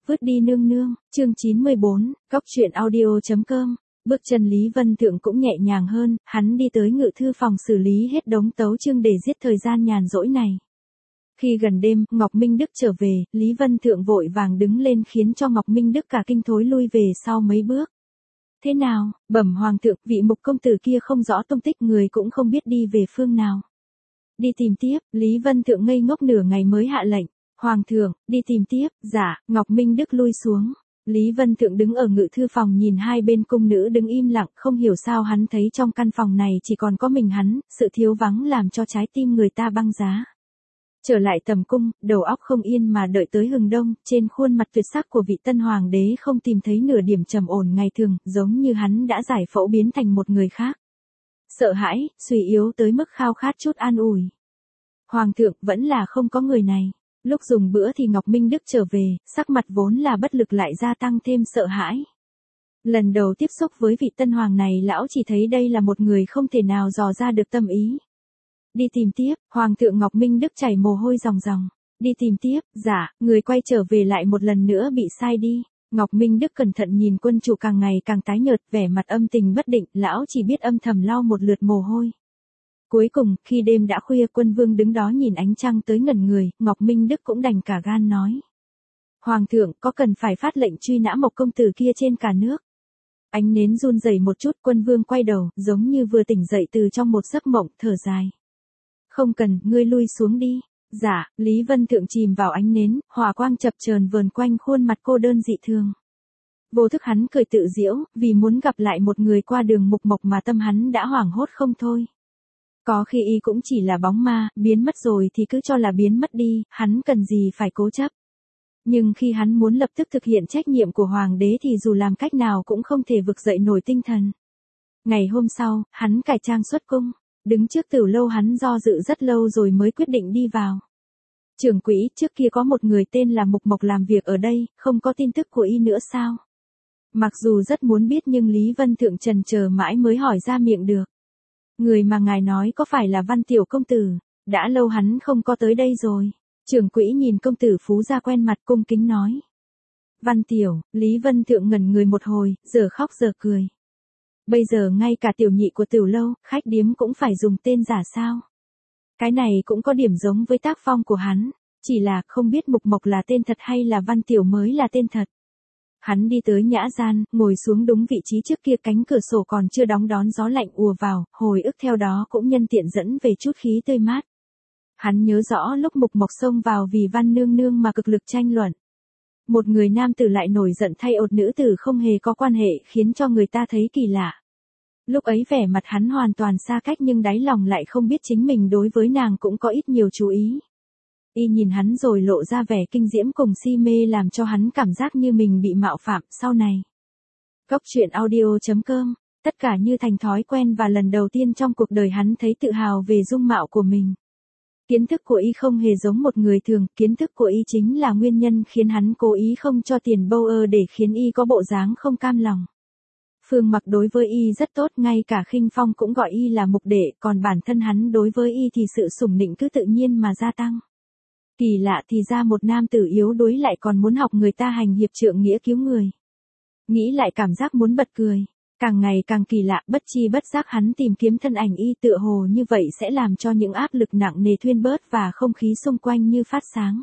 Vứt đi nương nương, chương 94, Cóc truyện audio.com. Bước chân Lý Vân Thượng cũng nhẹ nhàng hơn, hắn đi tới ngự thư phòng xử lý hết đống tấu chương để giết thời gian nhàn rỗi này. Khi gần đêm, Ngọc Minh Đức trở về, Lý Vân Thượng vội vàng đứng lên khiến cho Ngọc Minh Đức cả kinh thối lui về sau mấy bước. Thế nào, bẩm hoàng thượng, vị mục công tử kia không rõ tung tích, người cũng không biết đi về phương nào. Đi tìm tiếp, Lý Vân Thượng ngây ngốc nửa ngày mới hạ lệnh. Hoàng thượng, đi tìm tiếp, dạ, Ngọc Minh Đức lui xuống. Lý Vân Thượng đứng ở ngự thư phòng nhìn hai bên cung nữ đứng im lặng, không hiểu sao hắn thấy trong căn phòng này chỉ còn có mình hắn, sự thiếu vắng làm cho trái tim người ta băng giá. Trở lại tầm cung, đầu óc không yên mà đợi tới hừng đông, trên khuôn mặt tuyệt sắc của vị tân hoàng đế không tìm thấy nửa điểm trầm ổn ngày thường, giống như hắn đã giải phẫu biến thành một người khác. Sợ hãi, suy yếu tới mức khao khát chút an ủi. Hoàng thượng, vẫn là không có người này. Lúc dùng bữa thì Ngọc Minh Đức trở về, sắc mặt vốn là bất lực lại gia tăng thêm sợ hãi. Lần đầu tiếp xúc với vị tân hoàng này lão chỉ thấy đây là một người không thể nào dò ra được tâm ý. Đi tìm tiếp, Hoàng thượng Ngọc Minh Đức chảy mồ hôi ròng ròng. Đi tìm tiếp, dạ, người quay trở về lại một lần nữa bị sai đi. Ngọc Minh Đức cẩn thận nhìn quân chủ càng ngày càng tái nhợt, vẻ mặt âm tình bất định, lão chỉ biết âm thầm lau một lượt mồ hôi. Cuối cùng, khi đêm đã khuya, quân vương đứng đó nhìn ánh trăng tới ngẩn người, Ngọc Minh Đức cũng đành cả gan nói. Hoàng thượng, có cần phải phát lệnh truy nã Mộc công tử kia trên cả nước? Ánh nến run rẩy một chút, quân vương quay đầu, giống như vừa tỉnh dậy từ trong một giấc mộng, thở dài. Không cần, ngươi lui xuống đi. Dạ, Lý Vân Thượng chìm vào ánh nến, hỏa quang chập chờn vờn quanh khuôn mặt cô đơn dị thường. Vô thức hắn cười tự giễu, vì muốn gặp lại một người qua đường Mục Mộc mà tâm hắn đã hoảng hốt không thôi. Có khi y cũng chỉ là bóng ma, biến mất rồi thì cứ cho là biến mất đi, hắn cần gì phải cố chấp. Nhưng khi hắn muốn lập tức thực hiện trách nhiệm của hoàng đế thì dù làm cách nào cũng không thể vực dậy nổi tinh thần. Ngày hôm sau, hắn cải trang xuất cung, đứng trước tử lâu hắn do dự rất lâu rồi mới quyết định đi vào. Trưởng quỹ, trước kia có một người tên là Mục Mộc làm việc ở đây, không có tin tức của y nữa sao? Mặc dù rất muốn biết nhưng Lý Vân Thượng trần chờ mãi mới hỏi ra miệng được. Người mà ngài nói có phải là Văn Tiểu công tử? Đã lâu hắn không có tới đây rồi. Trưởng quỹ nhìn công tử Phú Gia quen mặt cung kính nói. Văn Tiểu, Lý Vân Thượng ngẩn người một hồi, giờ khóc giờ cười. Bây giờ ngay cả tiểu nhị của tiểu lâu, khách điếm cũng phải dùng tên giả sao? Cái này cũng có điểm giống với tác phong của hắn, chỉ là không biết Mục Mộc là tên thật hay là Văn Tiểu mới là tên thật. Hắn đi tới nhã gian, ngồi xuống đúng vị trí trước kia, cánh cửa sổ còn chưa đóng đón gió lạnh ùa vào, hồi ức theo đó cũng nhân tiện dẫn về chút khí tươi mát. Hắn nhớ rõ lúc Mục Mộc xông vào vì Văn nương nương mà cực lực tranh luận. Một người nam tử lại nổi giận thay ột nữ tử không hề có quan hệ khiến cho người ta thấy kỳ lạ. Lúc ấy vẻ mặt hắn hoàn toàn xa cách nhưng đáy lòng lại không biết chính mình đối với nàng cũng có ít nhiều chú ý. Y nhìn hắn rồi lộ ra vẻ kinh diễm cùng si mê làm cho hắn cảm giác như mình bị mạo phạm sau này. Cóc truyện audio.com, tất cả như thành thói quen và lần đầu tiên trong cuộc đời hắn thấy tự hào về dung mạo của mình. Kiến thức của y không hề giống một người thường, kiến thức của y chính là nguyên nhân khiến hắn cố ý không cho tiền bâu ơ để khiến y có bộ dáng không cam lòng. Phương Mặc đối với y rất tốt, ngay cả Khinh Phong cũng gọi y là mục đệ, còn bản thân hắn đối với y thì sự sủng nịnh cứ tự nhiên mà gia tăng. Kỳ lạ thì ra một nam tử yếu đuối lại còn muốn học người ta hành hiệp trượng nghĩa cứu người. Nghĩ lại cảm giác muốn bật cười. Càng ngày càng kỳ lạ, bất chi bất giác hắn tìm kiếm thân ảnh y, tựa hồ như vậy sẽ làm cho những áp lực nặng nề thuyên bớt và không khí xung quanh như phát sáng.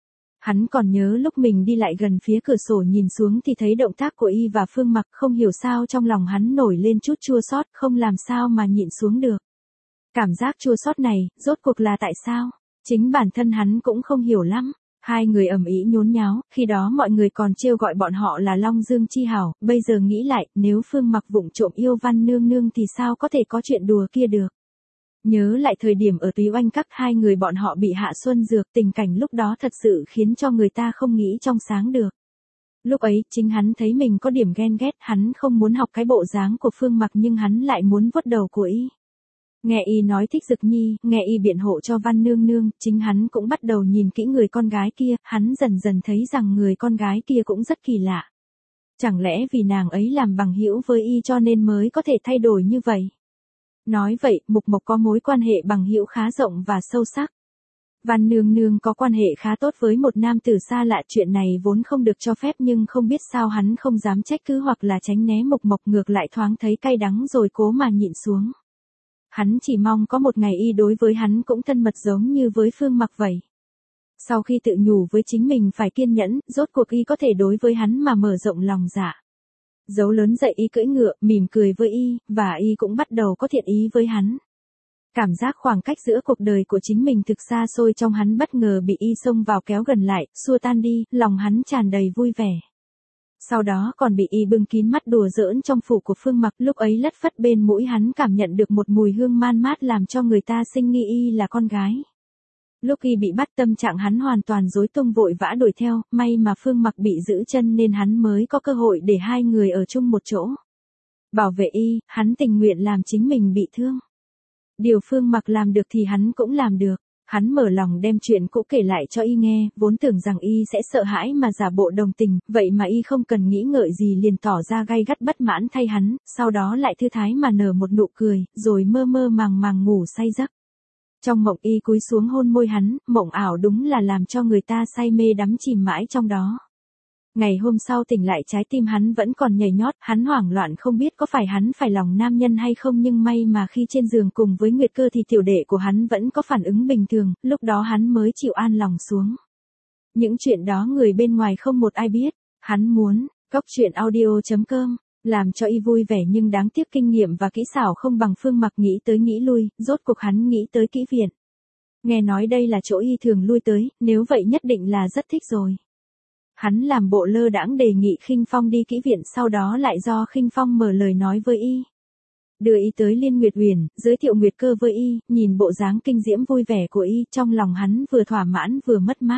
Hắn còn nhớ lúc mình đi lại gần phía cửa sổ nhìn xuống thì thấy động tác của y và Phương Mặc, không hiểu sao trong lòng hắn nổi lên chút chua xót, không làm sao mà nhịn xuống được. Cảm giác chua xót này, rốt cuộc là tại sao? Chính bản thân hắn cũng không hiểu lắm. Hai người ầm ĩ nhốn nháo, khi đó mọi người còn trêu gọi bọn họ là Long Dương Chi Hảo, bây giờ nghĩ lại, nếu Phương Mặc vụng trộm yêu Văn nương nương thì sao có thể có chuyện đùa kia được. Nhớ lại thời điểm ở Túy Oanh Các hai người bọn họ bị hạ xuân dược, tình cảnh lúc đó thật sự khiến cho người ta không nghĩ trong sáng được. Lúc ấy, chính hắn thấy mình có điểm ghen ghét, hắn không muốn học cái bộ dáng của Phương Mặc nhưng hắn lại muốn vuốt đầu của y. Nghe y nói thích Dực Nhi, nghe y biện hộ cho Văn nương nương, chính hắn cũng bắt đầu nhìn kỹ người con gái kia, hắn dần dần thấy rằng người con gái kia cũng rất kỳ lạ. Chẳng lẽ vì nàng ấy làm bằng hữu với y cho nên mới có thể thay đổi như vậy? Nói vậy, Mục Mộc có mối quan hệ bằng hữu khá rộng và sâu sắc. Văn Nương Nương có quan hệ khá tốt với một nam tử xa lạ, chuyện này vốn không được cho phép nhưng không biết sao hắn không dám trách cứ hoặc là tránh né Mộc Mộc, ngược lại thoáng thấy cay đắng rồi cố mà nhịn xuống. Hắn chỉ mong có một ngày y đối với hắn cũng thân mật giống như với Phương Mặc vậy. Sau khi tự nhủ với chính mình phải kiên nhẫn, rốt cuộc y có thể đối với hắn mà mở rộng lòng dạ. Dấu lớn dậy y cưỡi ngựa, mỉm cười với y, và y cũng bắt đầu có thiện ý với hắn. Cảm giác khoảng cách giữa cuộc đời của chính mình thực xa xôi trong hắn bất ngờ bị y xông vào kéo gần lại, xua tan đi, lòng hắn tràn đầy vui vẻ. Sau đó còn bị y bưng kín mắt đùa giỡn trong phủ của Phương Mặc, lúc ấy lất phất bên mũi hắn cảm nhận được một mùi hương man mát làm cho người ta sinh nghi y là con gái. Lúc y bị bắt tâm trạng hắn hoàn toàn rối tung, vội vã đuổi theo, may mà Phương Mặc bị giữ chân nên hắn mới có cơ hội để hai người ở chung một chỗ. Bảo vệ y, hắn tình nguyện làm chính mình bị thương. Điều Phương Mặc làm được thì hắn cũng làm được. Hắn mở lòng đem chuyện cũ kể lại cho y nghe, vốn tưởng rằng y sẽ sợ hãi mà giả bộ đồng tình, vậy mà y không cần nghĩ ngợi gì liền tỏ ra gay gắt bất mãn thay hắn, sau đó lại thư thái mà nở một nụ cười, rồi mơ mơ màng màng ngủ say giấc. Trong mộng y cúi xuống hôn môi hắn, mộng ảo đúng là làm cho người ta say mê đắm chìm mãi trong đó. Ngày hôm sau tỉnh lại trái tim hắn vẫn còn nhảy nhót, hắn hoảng loạn không biết có phải hắn phải lòng nam nhân hay không, nhưng may mà khi trên giường cùng với Nguyệt Cơ thì tiểu đệ của hắn vẫn có phản ứng bình thường, lúc đó hắn mới chịu an lòng xuống. Những chuyện đó người bên ngoài không một ai biết, hắn muốn, coctruyện.audio.com, làm cho y vui vẻ nhưng đáng tiếc kinh nghiệm và kỹ xảo không bằng Phương Mặc, nghĩ tới nghĩ lui, rốt cuộc hắn nghĩ tới Kỹ Viện. Nghe nói đây là chỗ y thường lui tới, nếu vậy nhất định là rất thích rồi. Hắn làm bộ lơ đãng đề nghị Khinh Phong đi Kỹ Viện, sau đó lại do Khinh Phong mở lời nói với y. Đưa y tới Liên Nguyệt Uyển, giới thiệu Nguyệt Cơ với y, nhìn bộ dáng kinh diễm vui vẻ của y, trong lòng hắn vừa thỏa mãn vừa mất mát.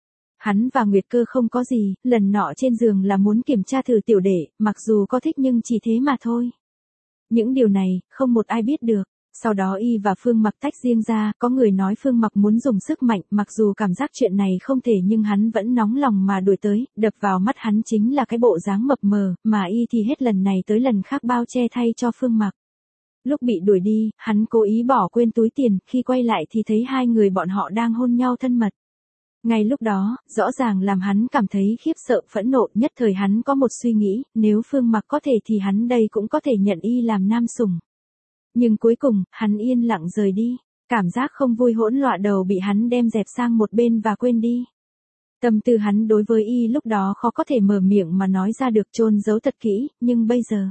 Hắn và Nguyệt Cơ không có gì, lần nọ trên giường là muốn kiểm tra thử tiểu đệ, mặc dù có thích nhưng chỉ thế mà thôi. Những điều này, không một ai biết được. Sau đó y và Phương Mặc tách riêng ra, có người nói Phương Mặc muốn dùng sức mạnh, mặc dù cảm giác chuyện này không thể nhưng hắn vẫn nóng lòng mà đuổi tới, đập vào mắt hắn chính là cái bộ dáng mập mờ, mà y thì hết lần này tới lần khác bao che thay cho Phương Mặc. Lúc bị đuổi đi, hắn cố ý bỏ quên túi tiền, khi quay lại thì thấy hai người bọn họ đang hôn nhau thân mật. Ngay lúc đó, rõ ràng làm hắn cảm thấy khiếp sợ phẫn nộ, nhất thời hắn có một suy nghĩ, nếu Phương Mặc có thể thì hắn đây cũng có thể nhận y làm nam sủng. Nhưng cuối cùng, hắn yên lặng rời đi, cảm giác không vui hỗn loạn đầu bị hắn đem dẹp sang một bên và quên đi. Tâm tư hắn đối với y lúc đó khó có thể mở miệng mà nói ra được, chôn giấu thật kỹ, nhưng bây giờ,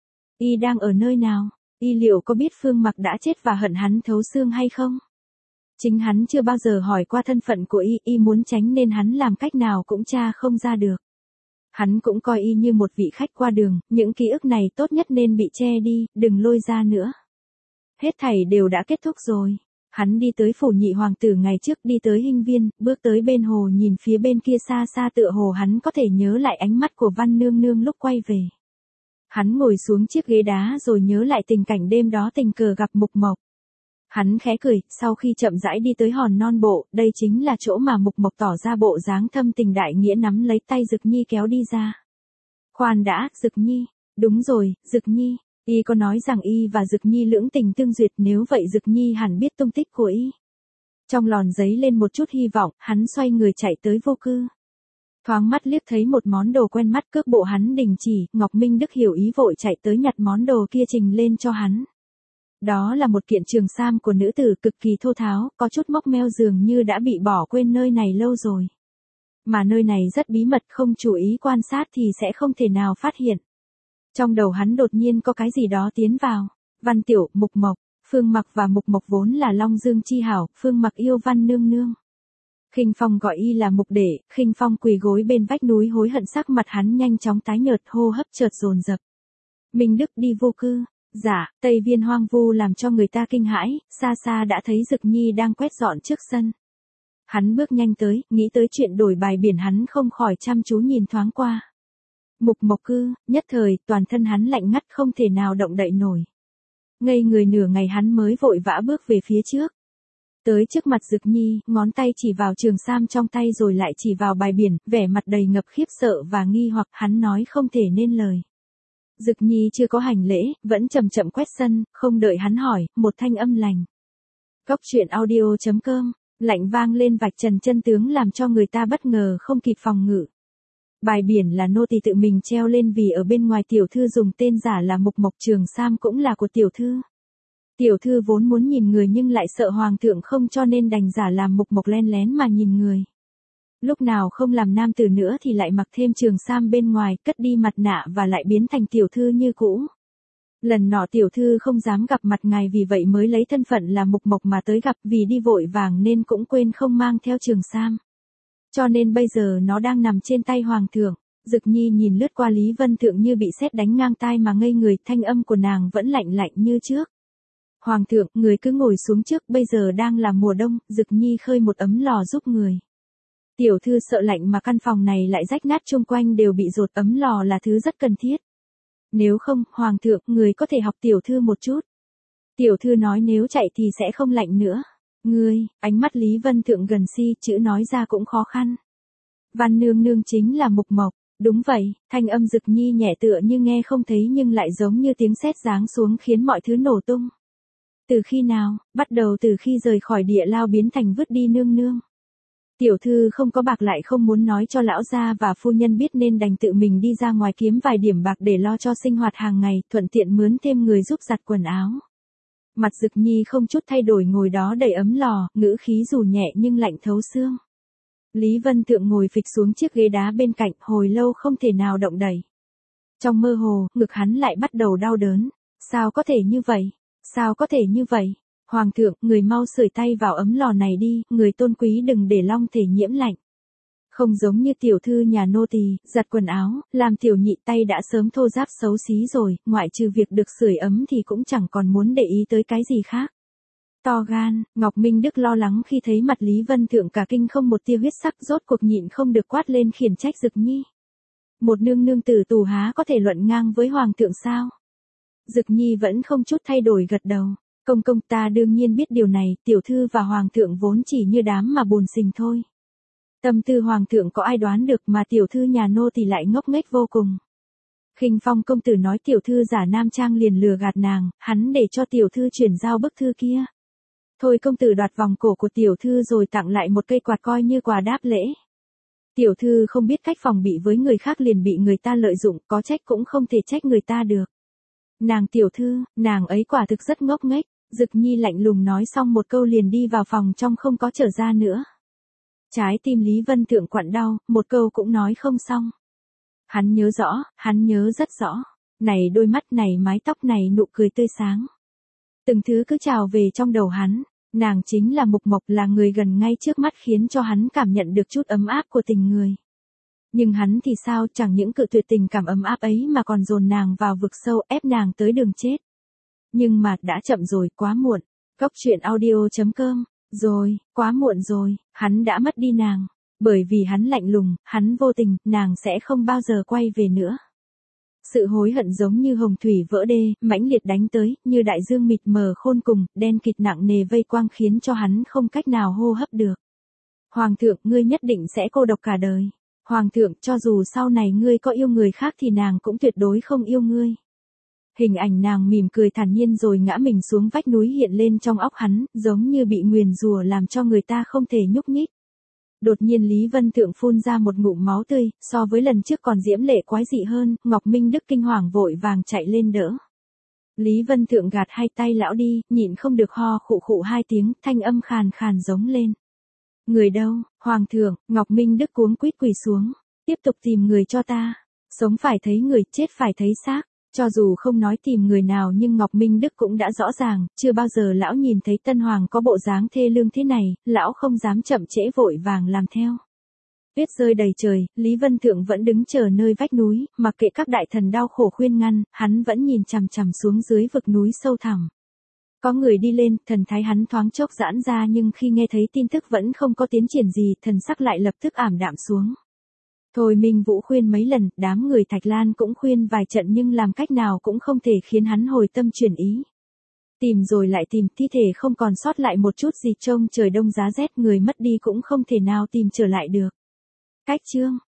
y đang ở nơi nào, y liệu có biết Phương Mặc đã chết và hận hắn thấu xương hay không? Chính hắn chưa bao giờ hỏi qua thân phận của y muốn tránh nên hắn làm cách nào cũng tra không ra được. Hắn cũng coi y như một vị khách qua đường, những ký ức này tốt nhất nên bị che đi, đừng lôi ra nữa. Hết thảy đều đã kết thúc rồi. Hắn đi tới phủ nhị hoàng tử ngày trước, đi tới Hinh Viên, bước tới bên hồ, nhìn phía bên kia xa xa tựa hồ hắn có thể nhớ lại ánh mắt của Văn Nương Nương lúc quay về. Hắn ngồi xuống chiếc ghế đá rồi nhớ lại tình cảnh đêm đó tình cờ gặp Mộc Mộc. Hắn khẽ cười, sau khi chậm rãi đi tới hòn non bộ, đây chính là chỗ mà Mộc Mộc tỏ ra bộ dáng thâm tình đại nghĩa nắm lấy tay Dực Nhi kéo đi ra. Khoan đã, Dực Nhi, đúng rồi, Dực Nhi. Y có nói rằng y và Dực Nhi lưỡng tình tương duyệt, nếu vậy Dực Nhi hẳn biết tung tích của y. Trong lòn giấy lên một chút hy vọng, hắn xoay người chạy tới Vô Cư. Thoáng mắt liếc thấy một món đồ quen mắt, cước bộ hắn đình chỉ, Ngọc Minh Đức hiểu ý vội chạy tới nhặt món đồ kia trình lên cho hắn. Đó là một kiện trường sam của nữ tử cực kỳ thô tháo, có chút móc meo, dường như đã bị bỏ quên nơi này lâu rồi. Mà nơi này rất bí mật, không chú ý quan sát thì sẽ không thể nào phát hiện. Trong đầu hắn đột nhiên có cái gì đó tiến vào. Văn Tiểu, Mộc Mộc, Phương Mặc và Mộc Mộc vốn là Long Dương chi hảo, Phương Mặc yêu Văn Nương Nương. Khinh Phong gọi y là Mục Đệ, Khinh Phong quỳ gối bên vách núi hối hận, sắc mặt hắn nhanh chóng tái nhợt, hô hấp chợt dồn dập. Minh Đức đi Vô Cư. Dạ, Tây Viên hoang vu làm cho người ta kinh hãi, xa xa đã thấy Dực Nhi đang quét dọn trước sân. Hắn bước nhanh tới, nghĩ tới chuyện đổi bài biển, hắn không khỏi chăm chú nhìn thoáng qua. Mục Mộc Cư, nhất thời, toàn thân hắn lạnh ngắt không thể nào động đậy nổi. Ngây người nửa ngày hắn mới vội vã bước về phía trước. Tới trước mặt Dực Nhi, ngón tay chỉ vào trường sam trong tay rồi lại chỉ vào bài biển, vẻ mặt đầy ngập khiếp sợ và nghi hoặc, hắn nói không thể nên lời. Dực Nhi chưa có hành lễ, vẫn chậm chậm quét sân, không đợi hắn hỏi, một thanh âm lành. Coctruyện.audio.com Lạnh vang lên vạch trần chân tướng làm cho người ta bất ngờ không kịp phòng ngự. Bài biển là nô tỳ tự mình treo lên vì ở bên ngoài tiểu thư dùng tên giả là Mục Mộc Trường Sam cũng là của tiểu thư. Tiểu thư vốn muốn nhìn người nhưng lại sợ hoàng thượng không cho nên đành giả làm Mục Mộc len lén mà nhìn người. Lúc nào không làm nam tử nữa thì lại mặc thêm trường sam bên ngoài, cất đi mặt nạ và lại biến thành tiểu thư như cũ. Lần nọ tiểu thư không dám gặp mặt ngài vì vậy mới lấy thân phận là Mục Mộc mà tới gặp, vì đi vội vàng nên cũng quên không mang theo trường sam. Cho nên bây giờ nó đang nằm trên tay hoàng thượng. Dực Nhi nhìn lướt qua Lý Vân Thượng như bị sét đánh ngang tai mà ngây người, thanh âm của nàng vẫn lạnh lạnh như trước. Hoàng thượng, người cứ ngồi xuống trước, bây giờ đang là mùa đông. Dực Nhi khơi một ấm lò giúp người. Tiểu thư sợ lạnh mà căn phòng này lại rách nát, chung quanh đều bị dột, ấm lò là thứ rất cần thiết. Nếu không, hoàng thượng, người có thể học tiểu thư một chút. Tiểu thư nói nếu chạy thì sẽ không lạnh nữa. Ngươi, ánh mắt Lý Vân Thượng gần si, chữ nói ra cũng khó khăn. Văn nương nương chính là Mục Mộc. Đúng vậy, thanh âm Dực Nhi nhẹ tựa như nghe không thấy nhưng lại giống như tiếng sét giáng xuống khiến mọi thứ nổ tung. Từ khi nào? Bắt đầu từ khi rời khỏi địa lao biến thành vứt đi nương nương. Tiểu thư không có bạc lại không muốn nói cho lão gia và phu nhân biết nên đành tự mình đi ra ngoài kiếm vài điểm bạc để lo cho sinh hoạt hàng ngày, thuận tiện mướn thêm người giúp giặt quần áo. Mặt Dực Nhi không chút thay đổi ngồi đó đầy ấm lò, ngữ khí dù nhẹ nhưng lạnh thấu xương. Lý Vân Thượng ngồi phịch xuống chiếc ghế đá bên cạnh, hồi lâu không thể nào động đậy. Trong mơ hồ, ngực hắn lại bắt đầu đau đớn. Sao có thể như vậy? Sao có thể như vậy? Hoàng thượng, người mau sưởi tay vào ấm lò này đi, người tôn quý đừng để long thể nhiễm lạnh. Không giống như tiểu thư nhà nô tỳ, giặt quần áo, làm tiểu nhị tay đã sớm thô ráp xấu xí rồi, ngoại trừ việc được sưởi ấm thì cũng chẳng còn muốn để ý tới cái gì khác. To gan, Ngọc Minh Đức lo lắng khi thấy mặt Lý Vân Thượng cả kinh không một tia huyết sắc, rốt cuộc nhịn không được quát lên khiển trách Dực Nhi. Một nương nương tử tù há có thể luận ngang với hoàng thượng sao? Dực Nhi vẫn không chút thay đổi gật đầu. Công công, ta đương nhiên biết điều này, tiểu thư và hoàng thượng vốn chỉ như đám mà bùn xình thôi. Tâm tư hoàng thượng có ai đoán được mà tiểu thư nhà nô thì lại ngốc nghếch vô cùng. Khinh Phong công tử nói tiểu thư giả nam trang liền lừa gạt nàng, hắn để cho tiểu thư chuyển giao bức thư kia. Thôi công tử đoạt vòng cổ của tiểu thư rồi tặng lại một cây quạt coi như quà đáp lễ. Tiểu thư không biết cách phòng bị với người khác liền bị người ta lợi dụng, có trách cũng không thể trách người ta được. Nàng tiểu thư, nàng ấy quả thực rất ngốc nghếch. Dực Nhi lạnh lùng nói xong một câu liền đi vào phòng trong không có trở ra nữa. Trái tim Lý Vân Thượng quặn đau, một câu cũng nói không xong. Hắn nhớ rõ, hắn nhớ rất rõ. Này đôi mắt này, mái tóc này, nụ cười tươi sáng. Từng thứ cứ trào về trong đầu hắn. Nàng chính là Mục Mộc, là người gần ngay trước mắt khiến cho hắn cảm nhận được chút ấm áp của tình người. Nhưng hắn thì sao, chẳng những cự tuyệt tình cảm ấm áp ấy mà còn dồn nàng vào vực sâu, ép nàng tới đường chết. Nhưng mà, đã chậm rồi, quá muộn. Góc truyện audio.com. Rồi, quá muộn rồi, hắn đã mất đi nàng. Bởi vì hắn lạnh lùng, hắn vô tình, nàng sẽ không bao giờ quay về nữa. Sự hối hận giống như hồng thủy vỡ đê, mãnh liệt đánh tới, như đại dương mịt mờ khôn cùng, đen kịt nặng nề vây quang khiến cho hắn không cách nào hô hấp được. Hoàng thượng, ngươi nhất định sẽ cô độc cả đời. Hoàng thượng, cho dù sau này ngươi có yêu người khác thì nàng cũng tuyệt đối không yêu ngươi. Hình ảnh nàng mỉm cười thản nhiên rồi ngã mình xuống vách núi hiện lên trong óc hắn, giống như bị nguyền rủa làm cho người ta không thể nhúc nhích. Đột nhiên Lý Vân Thượng phun ra một ngụm máu tươi, so với lần trước còn diễm lệ quái dị hơn, Ngọc Minh Đức kinh hoàng vội vàng chạy lên đỡ. Lý Vân Thượng gạt hai tay lão đi, nhịn không được ho khụ khụ hai tiếng, thanh âm khàn khàn giống lên. Người đâu, Hoàng thượng? Ngọc Minh Đức cuống quýt quỳ xuống. Tiếp tục tìm người cho ta. Sống phải thấy người, chết phải thấy xác. Cho dù không nói tìm người nào nhưng Ngọc Minh Đức cũng đã rõ ràng, chưa bao giờ lão nhìn thấy Tân Hoàng có bộ dáng thê lương thế này, lão không dám chậm trễ vội vàng làm theo. Tuyết rơi đầy trời, Lý Vân Thượng vẫn đứng chờ nơi vách núi, mặc kệ các đại thần đau khổ khuyên ngăn, hắn vẫn nhìn chằm chằm xuống dưới vực núi sâu thẳm. Có người đi lên, thần thái hắn thoáng chốc giãn ra nhưng khi nghe thấy tin tức vẫn không có tiến triển gì, thần sắc lại lập tức ảm đạm xuống. Thôi Minh Vũ khuyên mấy lần, đám người Thạch Lan cũng khuyên vài trận nhưng làm cách nào cũng không thể khiến hắn hồi tâm chuyển ý. Tìm rồi lại tìm, thi thể không còn sót lại một chút gì, trông trời đông giá rét, người mất đi cũng không thể nào tìm trở lại được. Cách chương